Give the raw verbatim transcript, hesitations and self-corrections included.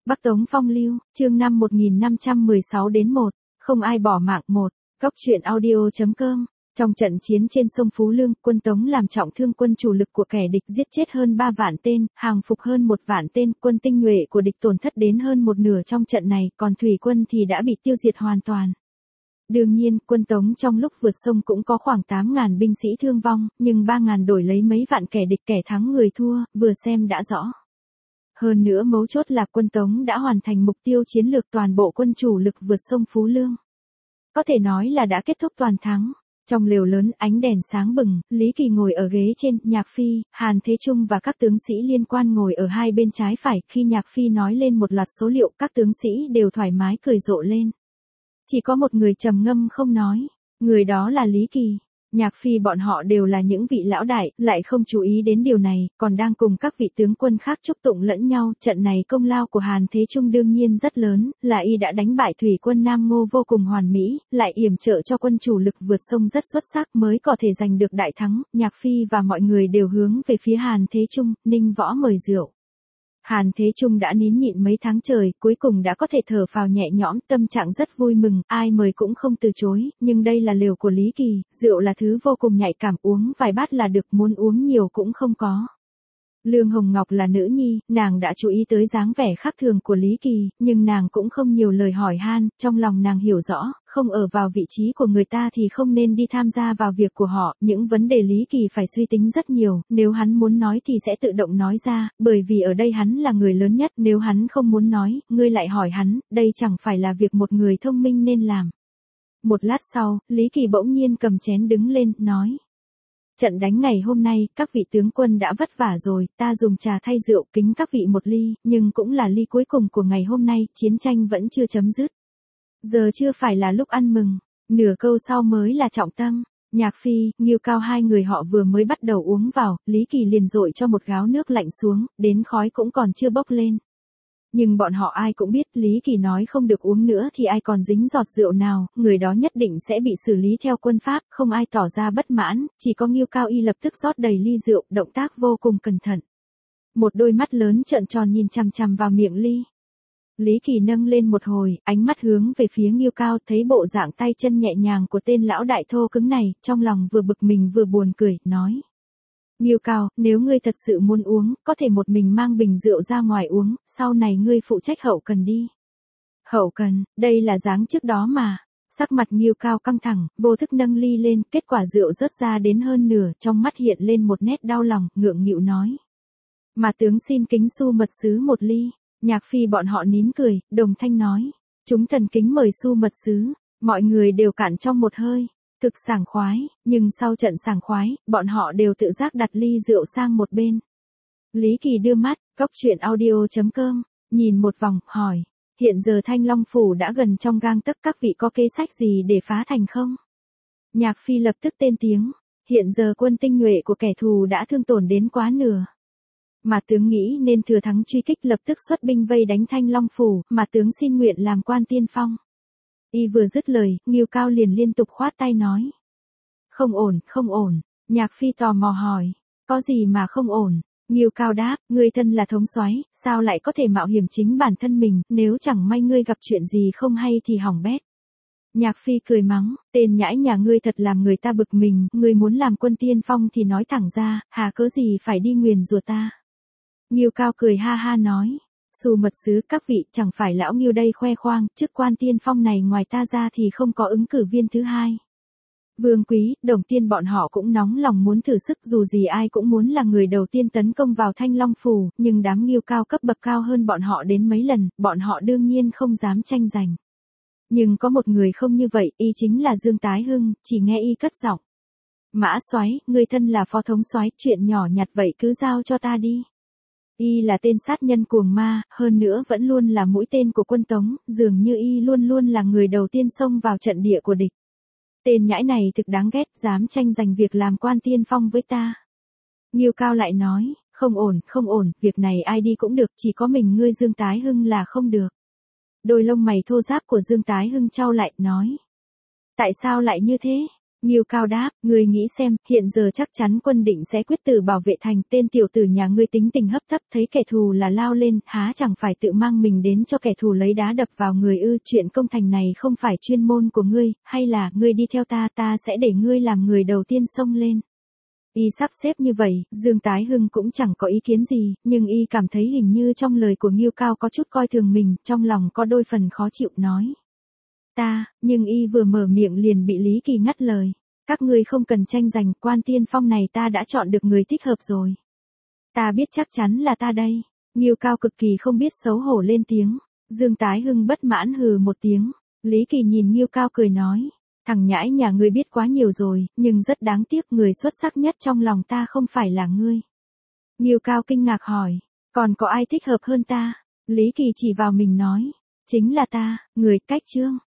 Bắc Tống Phong Lưu, chương năm một nghìn năm trăm mười sáu đến một, không ai bỏ mạng một, góc truyện audio chấm com. Trong trận chiến trên sông Phú Lương, quân Tống làm trọng thương quân chủ lực của kẻ địch, giết chết hơn ba vạn tên, hàng phục hơn một vạn tên, quân tinh nhuệ của địch tổn thất đến hơn một nửa trong trận này, còn thủy quân thì đã bị tiêu diệt hoàn toàn. Đương nhiên, quân Tống trong lúc vượt sông cũng có khoảng tám nghìn binh sĩ thương vong, nhưng ba nghìn đổi lấy mấy vạn kẻ địch, kẻ thắng người thua, vừa xem đã rõ. Hơn nữa mấu chốt là quân Tống đã hoàn thành mục tiêu chiến lược, toàn bộ quân chủ lực vượt sông Phú Lương. Có thể nói là đã kết thúc toàn thắng. Trong lều lớn, ánh đèn sáng bừng, Lý Kỳ ngồi ở ghế trên, Nhạc Phi, Hàn Thế Trung và các tướng sĩ liên quan ngồi ở hai bên trái phải. Khi Nhạc Phi nói lên một loạt số liệu, các tướng sĩ đều thoải mái cười rộ lên. Chỉ có một người trầm ngâm không nói, người đó là Lý Kỳ. Nhạc Phi bọn họ đều là những vị lão đại, lại không chú ý đến điều này, còn đang cùng các vị tướng quân khác chúc tụng lẫn nhau. Trận này công lao của Hàn Thế Trung đương nhiên rất lớn, là y đã đánh bại thủy quân Nam Ngô vô cùng hoàn mỹ, lại yểm trợ cho quân chủ lực vượt sông rất xuất sắc mới có thể giành được đại thắng. Nhạc Phi và mọi người đều hướng về phía Hàn Thế Trung. Ninh Võ mời rượu. Hàn Thế Trung đã nín nhịn mấy tháng trời, cuối cùng đã có thể thở phào nhẹ nhõm, tâm trạng rất vui mừng, ai mời cũng không từ chối, nhưng đây là lều của Lý Kỳ, rượu là thứ vô cùng nhạy cảm, uống vài bát là được, muốn uống nhiều cũng không có. Lương Hồng Ngọc là nữ nhi, nàng đã chú ý tới dáng vẻ khác thường của Lý Kỳ, nhưng nàng cũng không nhiều lời hỏi han, trong lòng nàng hiểu rõ, không ở vào vị trí của người ta thì không nên đi tham gia vào việc của họ, những vấn đề Lý Kỳ phải suy tính rất nhiều, nếu hắn muốn nói thì sẽ tự động nói ra, bởi vì ở đây hắn là người lớn nhất, nếu hắn không muốn nói, ngươi lại hỏi hắn, đây chẳng phải là việc một người thông minh nên làm. Một lát sau, Lý Kỳ bỗng nhiên cầm chén đứng lên, nói. Trận đánh ngày hôm nay, các vị tướng quân đã vất vả rồi, ta dùng trà thay rượu kính các vị một ly, nhưng cũng là ly cuối cùng của ngày hôm nay, chiến tranh vẫn chưa chấm dứt. Giờ chưa phải là lúc ăn mừng, nửa câu sau mới là trọng tâm. Nhạc Phi, Ngưu Cao hai người họ vừa mới bắt đầu uống vào, Lý Kỳ liền dội cho một gáo nước lạnh xuống, đến khói cũng còn chưa bốc lên. Nhưng bọn họ ai cũng biết, Lý Kỳ nói không được uống nữa thì ai còn dính giọt rượu nào, người đó nhất định sẽ bị xử lý theo quân pháp, không ai tỏ ra bất mãn, chỉ có Ngưu Cao y lập tức rót đầy ly rượu, động tác vô cùng cẩn thận. Một đôi mắt lớn trợn tròn nhìn chằm chằm vào miệng ly. Lý Kỳ nâng lên một hồi, ánh mắt hướng về phía Ngưu Cao, thấy bộ dạng tay chân nhẹ nhàng của tên lão đại thô cứng này, trong lòng vừa bực mình vừa buồn cười, nói. Ngưu Cao, nếu ngươi thật sự muốn uống, có thể một mình mang bình rượu ra ngoài uống, sau này ngươi phụ trách hậu cần đi. Hậu cần, đây là dáng trước đó mà. Sắc mặt Ngưu Cao căng thẳng, vô thức nâng ly lên, kết quả rượu rớt ra đến hơn nửa, trong mắt hiện lên một nét đau lòng, ngượng nghịu nói. Mà tướng xin kính Su Mật Sứ một ly. Nhạc Phi bọn họ nín cười, đồng thanh nói. Chúng thần kính mời Su Mật Sứ, mọi người đều cạn trong một hơi. Thực sảng khoái, nhưng sau trận sảng khoái, bọn họ đều tự giác đặt ly rượu sang một bên. Lý Kỳ đưa mắt, góc truyện audio chấm com, nhìn một vòng, hỏi. Hiện giờ Thanh Long Phủ đã gần trong gang tấc, các vị có kế sách gì để phá thành không? Nhạc Phi lập tức tên tiếng. Hiện giờ quân tinh nhuệ của kẻ thù đã thương tổn đến quá nửa. Mà tướng nghĩ nên thừa thắng truy kích, lập tức xuất binh vây đánh Thanh Long Phủ, mà tướng xin nguyện làm quan tiên phong. Y vừa dứt lời, Ngưu Cao liền liên tục khoát tay nói. Không ổn, không ổn. Nhạc Phi tò mò hỏi. Có gì mà không ổn? Ngưu Cao đáp, ngươi thân là thống soái, sao lại có thể mạo hiểm chính bản thân mình, nếu chẳng may ngươi gặp chuyện gì không hay thì hỏng bét. Nhạc Phi cười mắng, tên nhãi nhà ngươi thật làm người ta bực mình, ngươi muốn làm quân tiên phong thì nói thẳng ra, hà cớ gì phải đi nguyền rủa ta. Ngưu Cao cười ha ha nói. Su Mật Sứ các vị, chẳng phải lão Ngưu đây khoe khoang, chức quan tiên phong này ngoài ta ra thì không có ứng cử viên thứ hai. Vương Quý, Đồng Tiên bọn họ cũng nóng lòng muốn thử sức, dù gì ai cũng muốn là người đầu tiên tấn công vào Thanh Long Phủ, nhưng đám Ngưu Cao cấp bậc cao hơn bọn họ đến mấy lần, bọn họ đương nhiên không dám tranh giành. Nhưng có một người không như vậy, y chính là Dương Tái Hưng, chỉ nghe y cất giọng. Mã soái, ngươi thân là phó thống soái, chuyện nhỏ nhặt vậy cứ giao cho ta đi. Y là tên sát nhân cuồng ma, hơn nữa vẫn luôn là mũi tên của quân Tống, dường như y luôn luôn là người đầu tiên xông vào trận địa của địch. Tên nhãi này thực đáng ghét, dám tranh giành việc làm quan tiên phong với ta. Ngưu Cao lại nói, không ổn, không ổn, việc này ai đi cũng được, chỉ có mình ngươi Dương Tái Hưng là không được. Đôi lông mày thô ráp của Dương Tái Hưng chau lại, nói. Tại sao lại như thế? Ngưu Cao đáp, ngươi nghĩ xem, hiện giờ chắc chắn quân định sẽ quyết tử bảo vệ thành, tên tiểu tử nhà ngươi tính tình hấp tấp, thấy kẻ thù là lao lên, há chẳng phải tự mang mình đến cho kẻ thù lấy đá đập vào người ư? Chuyện công thành này không phải chuyên môn của ngươi, hay là, ngươi đi theo ta, ta sẽ để ngươi làm người đầu tiên xông lên. Y sắp xếp như vậy, Dương Tái Hưng cũng chẳng có ý kiến gì, nhưng y cảm thấy hình như trong lời của Ngưu Cao có chút coi thường mình, trong lòng có đôi phần khó chịu nói. Ta, nhưng y vừa mở miệng liền bị Lý Kỳ ngắt lời. Các ngươi không cần tranh giành, Quan Tiên Phong này ta đã chọn được người thích hợp rồi. Ta biết chắc chắn là ta đây. Ngưu Cao cực kỳ không biết xấu hổ lên tiếng. Dương Tái Hưng bất mãn hừ một tiếng. Lý Kỳ nhìn Ngưu Cao cười nói. Thằng nhãi nhà ngươi biết quá nhiều rồi, nhưng rất đáng tiếc người xuất sắc nhất trong lòng ta không phải là ngươi. Ngưu Cao kinh ngạc hỏi. Còn có ai thích hợp hơn ta? Lý Kỳ chỉ vào mình nói. Chính là ta, người cách Trương.